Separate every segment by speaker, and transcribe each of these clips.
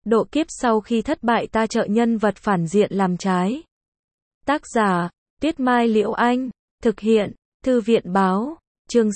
Speaker 1: Độ kiếp sau khi thất bại ta trợ nhân vật phản diện làm trái. Tác giả, Tuyết Mai Liễu Anh. Thực hiện, Thư viện báo. Chương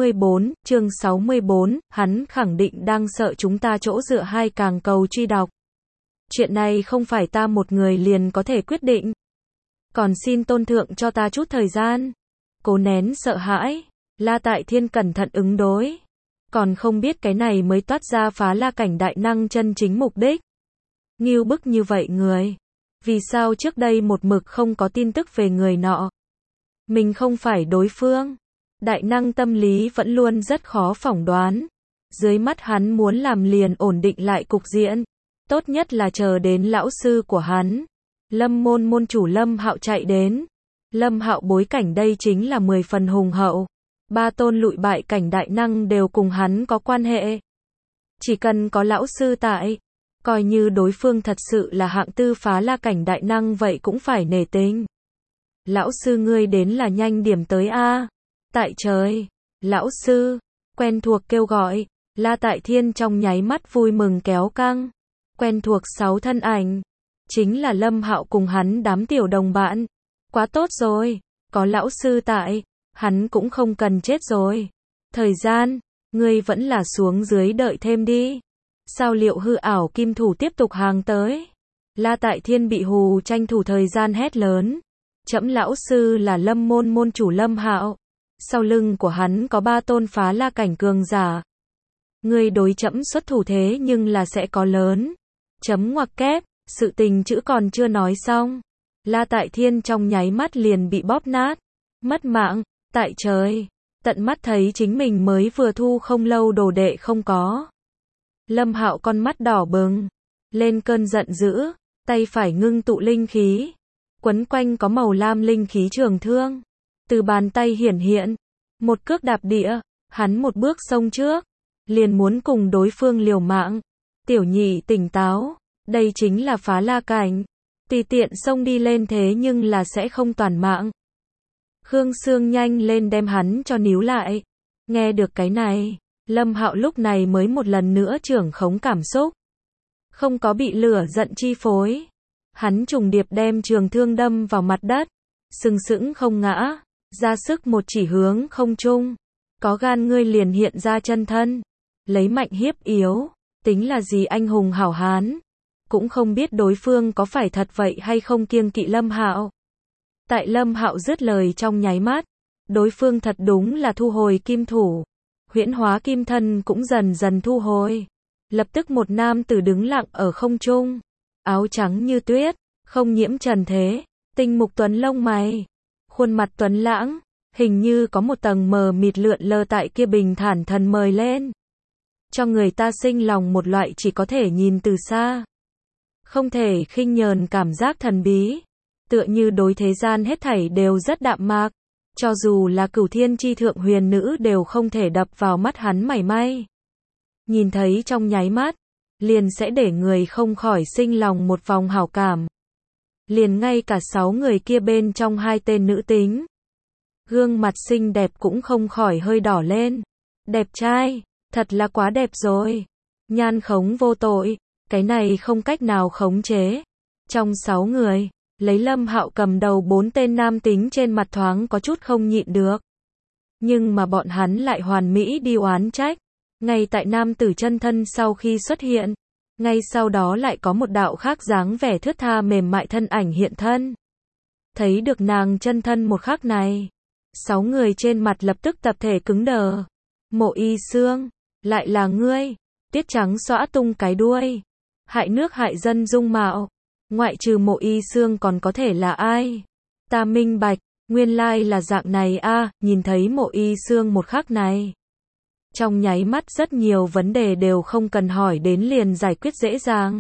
Speaker 1: 64, hắn khẳng định đang sợ chúng ta chỗ dựa hai càng cầu truy đọc. Chuyện này không phải ta một người liền có thể quyết định. Còn xin tôn thượng cho ta chút thời gian. Cố nén sợ hãi, La Tại Thiên cẩn thận ứng đối. Còn không biết cái này mới toát ra phá la cảnh đại năng chân chính mục đích. Ngưu bức như vậy người. Vì sao trước đây một mực không có tin tức về người nọ? Mình không phải đối phương. Đại năng tâm lý vẫn luôn rất khó phỏng đoán. Dưới mắt hắn muốn làm liền ổn định lại cục diện. Tốt nhất là chờ đến lão sư của hắn. Lâm môn môn chủ Lâm Hạo chạy đến. Lâm Hạo bối cảnh đây chính là 10 phần hùng hậu. Ba tôn lụi bại cảnh đại năng đều cùng hắn có quan hệ. Chỉ cần có lão sư tại, coi như đối phương thật sự là hạng tư phá la cảnh đại năng vậy cũng phải nể tình. Lão sư ngươi đến là nhanh điểm tới a. Tại trời, lão sư, quen thuộc kêu gọi, La Tại Thiên trong nháy mắt vui mừng kéo căng. Quen thuộc 6 thân ảnh, chính là Lâm Hạo cùng hắn đám tiểu đồng bạn. Quá tốt rồi, có lão sư tại, hắn cũng không cần chết rồi. Thời gian, ngươi vẫn là xuống dưới đợi thêm đi. Sao liệu hư ảo kim thủ tiếp tục hàng tới? La Tại Thiên bị hù tranh thủ thời gian hét lớn. Trẫm lão sư là Lâm môn môn chủ Lâm Hạo. Sau lưng của hắn có 3 tôn phá la cảnh cường giả. Ngươi đối trẫm xuất thủ thế nhưng là sẽ có lớn. Chấm ngoặc kép, sự tình chữ còn chưa nói xong. La Tại Thiên trong nháy mắt liền bị bóp nát. Mất mạng, tại trời. Tận mắt thấy chính mình mới vừa thu không lâu đồ đệ không có. Lâm Hạo con mắt đỏ bừng. Lên cơn giận dữ. Tay phải ngưng tụ linh khí. Quấn quanh có màu lam linh khí trường thương. Từ bàn tay hiển hiện. Một cước đạp địa. Hắn một bước xông trước. Liền muốn cùng đối phương liều mạng. Tiểu nhị tỉnh táo. Đây chính là phá la cảnh. Tùy tiện xông đi lên thế nhưng là sẽ không toàn mạng. Khương Sương nhanh lên đem hắn cho níu lại. Nghe được cái này, Lâm Hạo lúc này mới một lần nữa trưởng khống cảm xúc. Không có bị lửa giận chi phối. Hắn trùng điệp đem trường thương đâm vào mặt đất. Sừng sững không ngã. Ra sức một chỉ hướng không trung. Có gan ngươi liền hiện ra chân thân. Lấy mạnh hiếp yếu. Tính là gì anh hùng hảo hán. Cũng không biết đối phương có phải thật vậy hay không kiêng kỵ Lâm Hạo. Tại Lâm Hạo dứt lời trong nháy mắt, đối phương thật đúng là thu hồi kim thủ. Huyễn hóa kim thân cũng dần dần thu hồi. Lập tức một nam tử đứng lặng ở không trung. Áo trắng như tuyết, không nhiễm trần thế, tinh mục tuấn lông mày. Khuôn mặt tuấn lãng, hình như có một tầng mờ mịt lượn lờ tại kia bình thản thần mời lên. Cho người ta sinh lòng một loại chỉ có thể nhìn từ xa. Không thể khinh nhờn cảm giác thần bí. Tựa như đối thế gian hết thảy đều rất đạm mạc. Cho dù là cửu thiên chi thượng huyền nữ đều không thể đập vào mắt hắn mảy may. Nhìn thấy trong nháy mắt, liền sẽ để người không khỏi sinh lòng một vòng hảo cảm. Liền ngay cả 6 người kia bên trong 2 tên nữ tính. Gương mặt xinh đẹp cũng không khỏi hơi đỏ lên. Đẹp trai, thật là quá đẹp rồi. Nhan khống vô tội, cái này không cách nào khống chế. Trong 6 người, lấy Lâm Hạo cầm đầu 4 tên nam tính trên mặt thoáng có chút không nhịn được. Nhưng mà bọn hắn lại hoàn mỹ đi oán trách. Ngay tại nam tử chân thân sau khi xuất hiện, ngay sau đó lại có một đạo khác dáng vẻ thướt tha mềm mại thân ảnh hiện thân. Thấy được nàng chân thân một khắc này, 6 người trên mặt lập tức tập thể cứng đờ. Mộ Y Xương, lại là ngươi, tiết trắng xõa tung cái đuôi, hại nước hại dân dung mạo. Ngoại trừ Mộ Y Xương còn có thể là ai? Ta minh bạch, nguyên lai là dạng này a. Nhìn thấy Mộ Y Xương một khắc này, trong nháy mắt rất nhiều vấn đề đều không cần hỏi đến liền giải quyết dễ dàng.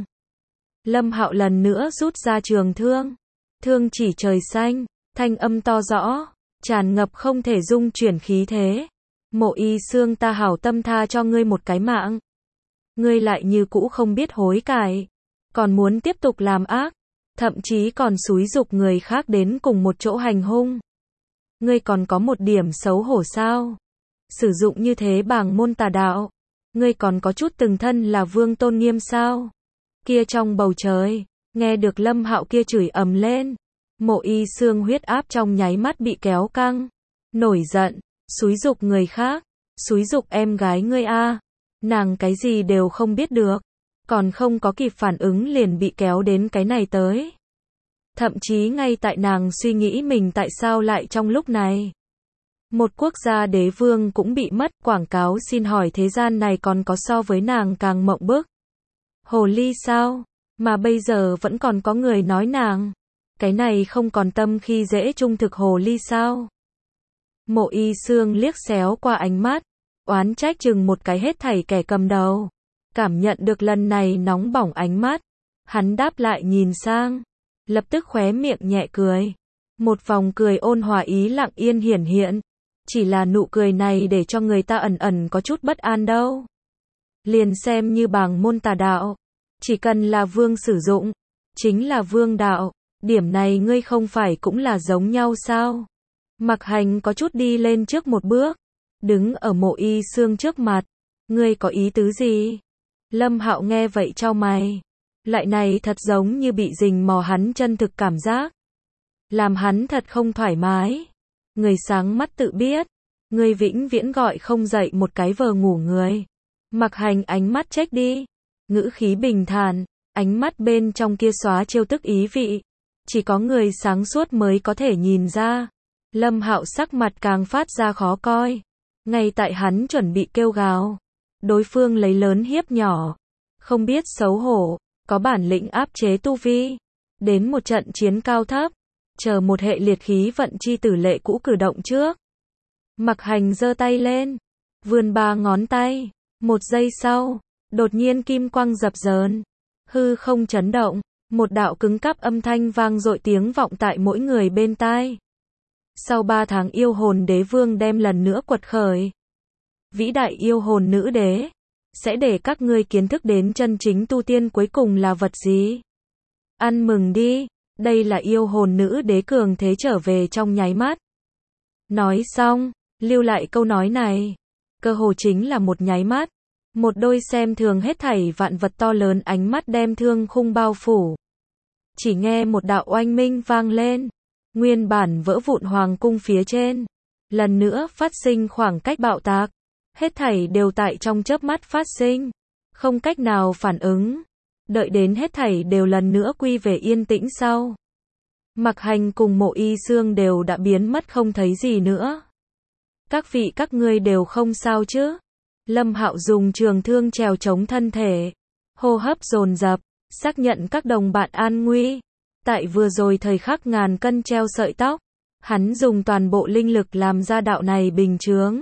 Speaker 1: Lâm Hạo lần nữa rút ra trường thương. Thương chỉ trời xanh, thanh âm to rõ, tràn ngập không thể dung chuyển khí thế. Mộ Y Xương, ta hảo tâm tha cho ngươi một cái mạng. Ngươi lại như cũ không biết hối cải. Còn muốn tiếp tục làm ác, thậm chí còn xúi giục người khác đến cùng một chỗ hành hung. Ngươi còn có một điểm xấu hổ sao? Sử dụng như thế bảng môn tà đạo. Ngươi còn có chút từng thân là vương tôn nghiêm sao? Kia trong bầu trời, nghe được Lâm Hạo kia chửi ầm lên. Mộ Y Xương huyết áp trong nháy mắt bị kéo căng. Nổi giận, xúi giục người khác, xúi giục em gái ngươi a. Nàng cái gì đều không biết được, còn không có kịp phản ứng liền bị kéo đến cái này tới. Thậm chí ngay tại nàng suy nghĩ mình tại sao lại trong lúc này. Một quốc gia đế vương cũng bị mất, quảng cáo xin hỏi thế gian này còn có so với nàng càng mộng bức. Hồ ly sao? Mà bây giờ vẫn còn có người nói nàng. Cái này không còn tâm khi dễ trung thực hồ ly sao? Mộ Y Xương liếc xéo qua ánh mắt, oán trách chừng một cái hết thảy kẻ cầm đầu. Cảm nhận được lần này nóng bỏng ánh mắt, hắn đáp lại nhìn sang, lập tức khóe miệng nhẹ cười. Một vòng cười ôn hòa ý lặng yên hiển hiện, chỉ là nụ cười này để cho người ta ẩn ẩn có chút bất an đâu. Liền xem như bảng môn tà đạo, chỉ cần là vương sử dụng, chính là vương đạo, điểm này ngươi không phải cũng là giống nhau sao? Mặc Hành có chút đi lên trước một bước, đứng ở Mộ Y Xương trước mặt, ngươi có ý tứ gì? Lâm Hạo nghe vậy chau mày, lại này thật giống như bị rình mò hắn chân thực cảm giác, làm hắn thật không thoải mái. Người sáng mắt tự biết, ngươi vĩnh viễn gọi không dậy một cái vờ ngủ người. Mặc Hành ánh mắt trách đi, ngữ khí bình thản, ánh mắt bên trong kia xóa trêu tức ý vị, chỉ có người sáng suốt mới có thể nhìn ra. Lâm Hạo sắc mặt càng phát ra khó coi, ngay tại hắn chuẩn bị kêu gào, đối phương lấy lớn hiếp nhỏ, không biết xấu hổ, có bản lĩnh áp chế tu vi, đến một trận chiến cao thấp, chờ một hệ liệt khí vận chi tử lệ cũ cử động trước. Mặc Hành giơ tay lên, vươn 3 ngón tay, một giây sau, đột nhiên kim quang dập dờn, hư không chấn động, một đạo cứng cáp âm thanh vang dội tiếng vọng tại mỗi người bên tai. Sau 3 tháng yêu hồn đế vương đem lần nữa quật khởi. Vĩ đại yêu hồn nữ đế, sẽ để các ngươi kiến thức đến chân chính tu tiên cuối cùng là vật gì. Ăn mừng đi, đây là yêu hồn nữ đế cường thế trở về trong nháy mắt. Nói xong, lưu lại câu nói này, cơ hồ chính là một nháy mắt, một đôi xem thường hết thảy vạn vật to lớn ánh mắt đem thương khung bao phủ. Chỉ nghe một đạo oanh minh vang lên, nguyên bản vỡ vụn hoàng cung phía trên, lần nữa phát sinh khoảng cách bạo tạc, hết thảy đều tại trong chớp mắt phát sinh, không cách nào phản ứng, đợi đến hết thảy đều lần nữa quy về yên tĩnh sau. Mặc Hành cùng Mộ Y Xương đều đã biến mất không thấy gì nữa. Các vị các ngươi đều không sao chứ? Lâm Hạo dùng trường thương trèo chống thân thể, hô hấp dồn dập, xác nhận các đồng bạn an nguy. Tại vừa rồi thời khắc ngàn cân treo sợi tóc, hắn dùng toàn bộ linh lực làm ra đạo này bình chướng.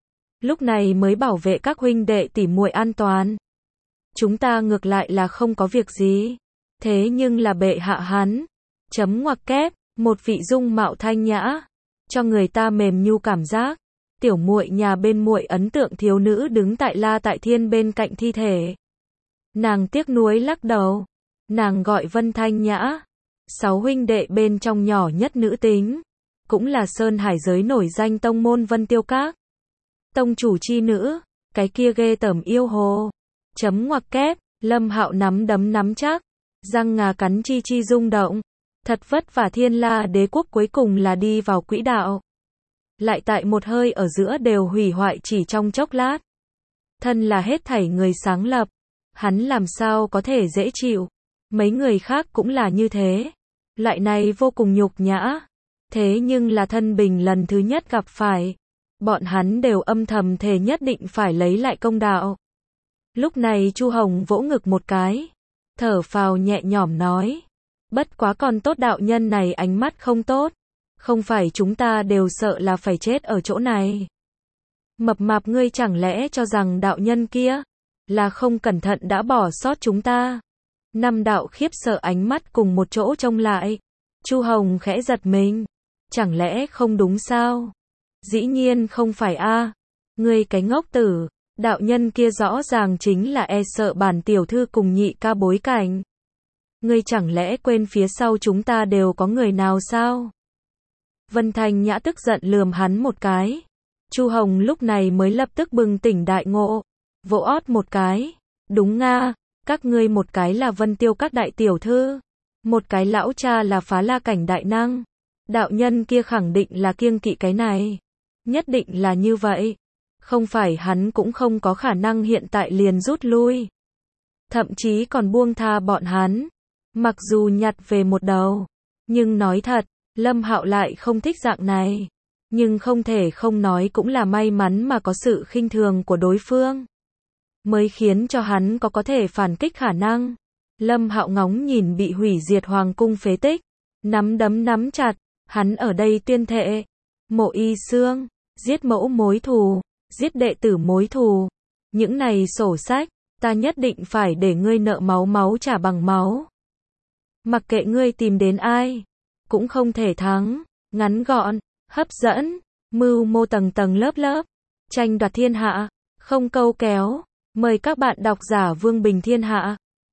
Speaker 1: Lúc này mới bảo vệ các huynh đệ tỉ muội an toàn. Chúng ta ngược lại là không có việc gì, thế nhưng là bệ hạ hắn, chấm ngoặc kép, một vị dung mạo thanh nhã, cho người ta mềm nhu cảm giác. Tiểu muội nhà bên muội ấn tượng thiếu nữ đứng tại La Tại Thiên bên cạnh thi thể. Nàng tiếc nuối lắc đầu, nàng gọi Vân Thanh Nhã, 6 huynh đệ bên trong nhỏ nhất nữ tính, cũng là Sơn Hải giới nổi danh tông môn Vân Tiêu Các. Tông chủ chi nữ, cái kia ghê tởm yêu hồ. Chấm ngoặc kép, Lâm Hạo nắm đấm nắm chắc, răng ngà cắn chi chi rung động. Thật vất vả Thiên La đế quốc cuối cùng là đi vào quỹ đạo. Lại tại một hơi ở giữa đều hủy hoại chỉ trong chốc lát. Thân là hết thảy người sáng lập, hắn làm sao có thể dễ chịu. Mấy người khác cũng là như thế. Loại này vô cùng nhục nhã. Thế nhưng là thân bình lần thứ nhất gặp phải. Bọn hắn đều âm thầm thề nhất định phải lấy lại công đạo. Lúc này Chu Hồng vỗ ngực một cái, thở phào nhẹ nhõm nói. Bất quá còn tốt đạo nhân này ánh mắt không tốt. Không phải chúng ta đều sợ là phải chết ở chỗ này. Mập mạp ngươi chẳng lẽ cho rằng đạo nhân kia là không cẩn thận đã bỏ sót chúng ta. Năm đạo khiếp sợ ánh mắt cùng một chỗ trông lại. Chu Hồng khẽ giật mình. Chẳng lẽ không đúng sao? Dĩ nhiên không phải a. Ngươi cái ngốc tử, đạo nhân kia rõ ràng chính là e sợ bản tiểu thư cùng nhị ca bối cảnh. Ngươi chẳng lẽ quên phía sau chúng ta đều có người nào sao? Vân Thanh Nhã tức giận lườm hắn một cái. Chu Hồng lúc này mới lập tức bừng tỉnh đại ngộ, vỗ ót một cái. Đúng nga, Các ngươi một cái là Vân Tiêu các đại tiểu thư, một cái lão cha là Phá La cảnh đại năng. Đạo nhân kia khẳng định là kiêng kỵ cái này. Nhất định là như vậy. Không phải hắn cũng không có khả năng hiện tại liền rút lui. Thậm chí còn buông tha bọn hắn. Mặc dù nhặt về một đầu. Nhưng nói thật, Lâm Hạo lại không thích dạng này. Nhưng không thể không nói cũng là may mắn mà có sự khinh thường của đối phương. Mới khiến cho hắn có thể phản kích khả năng. Lâm Hạo ngóng nhìn bị hủy diệt hoàng cung phế tích. Nắm đấm nắm chặt. Hắn ở đây tuyên thệ. Mộ Y Xương, giết mẫu mối thù, giết đệ tử mối thù. Những này sổ sách, ta nhất định phải để ngươi nợ máu máu trả bằng máu. Mặc kệ ngươi tìm đến ai, cũng không thể thắng. Ngắn gọn, hấp dẫn, mưu mô tầng tầng lớp lớp, tranh đoạt thiên hạ, không câu kéo. Mời các bạn độc giả Vương Bình Thiên Hạ.